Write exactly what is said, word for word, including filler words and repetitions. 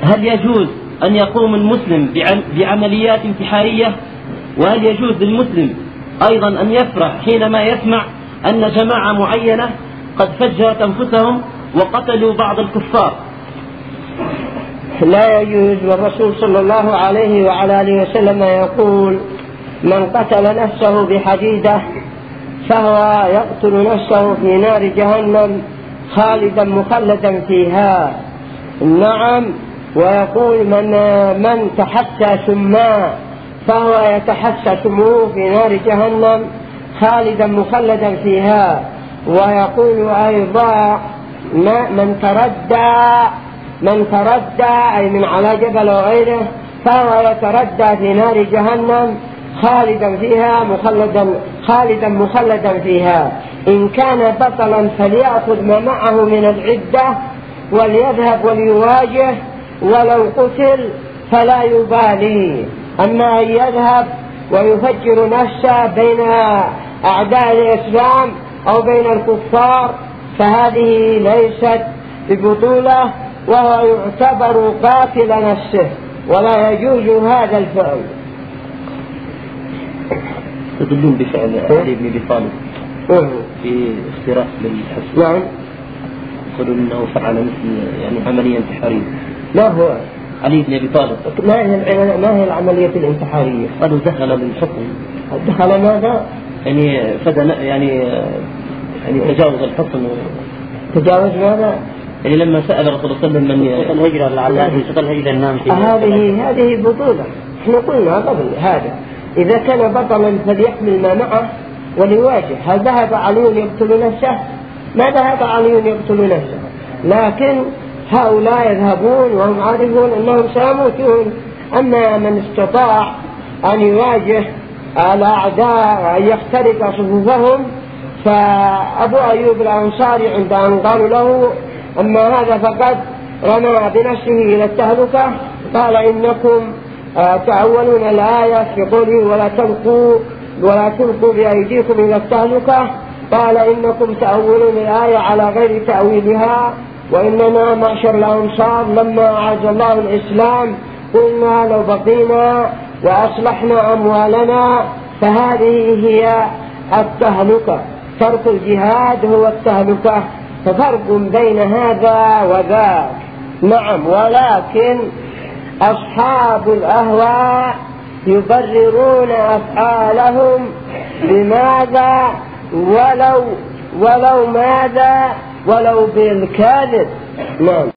هل يجوز أن يقوم المسلم بعمليات انتحارية؟ وهل يجوز للمسلم أيضا أن يفرح حينما يسمع أن جماعة معينة قد فجرت أنفسهم وقتلوا بعض الكفار؟ لا يجوز. والرسول صلى الله عليه وعلى آله وسلم يقول: من قتل نفسه بحديدة فهو يقتل نفسه في نار جهنم خالدا مخلدا فيها. نعم. ويقول: من من تحسى سما فهو يتحسى سموه في نار جهنم خالدا مخلدا فيها. ويقول أيضا: من تردى من تردى أي من على جبل وغيره فهو يتردى في نار جهنم خالدا فيها مخلدا خالدا مخلدا فيها. إن كان بطلا فليأخذ ما معه من العدة وليذهب وليواجه، ولو قتل فلا يبالي. أما أن يذهب ويفجر نفسه بين أعداء الإسلام أو بين الكفار فهذه ليست ببطولة، وهو يعتبر قاتل نفسه ولا يجوز هذا الفعل. تدلون بفعل علي بن أبي طالب في اختراق للحسن. نعم. يقولون أنه فعل مثل يعني عملية انتحارية. لا، هو علي بن أبي طالب. ما هي ما هي العملية الانتحارية؟ قالوا دخل بالحكم. دخل ماذا؟ يعني فدنا يعني يعني تجاوز الحكم. تجاوز ماذا؟ يعني لما سأل الرسول صلى الله عليه وسلم من الهجرة لعله سقط الهجرة النام فيه. هذه هذه بطولة. احنا قلنا قبل هذا إذا كان بطلا فليحمل ما معه وليواجه. هل ذهب علي يقتل نفسه؟ ما ذهب علي يقتل نفسه، لكن هؤلاء يذهبون وهم عارفون أنهم سيموتون. أما من استطاع أن يواجه الأعداء وأن يخترق صفوفهم فأبو أيوب الأنصاري عند أن قالوا له: أما هذا فقد رمى بنفسه إلى التهلكة، قال: إنكم تأولون الآية في قوله ولا تلقوا ولا تلقوا بأيديكم إلى التهلكة، قال: إنكم تأولون الآية على غير تأويلها، وإننا معشر الأنصار لما أعز الله الإسلام قلنا لو بقينا وأصلحنا أموالنا فهذه هي التهلكة. ترك الجهاد هو التهلكة، ففرق بين هذا وذاك. نعم. ولكن أصحاب الأهواء يبررون أفعالهم بماذا؟ ولو ولو ماذا؟ ولو بالكذب. نعم.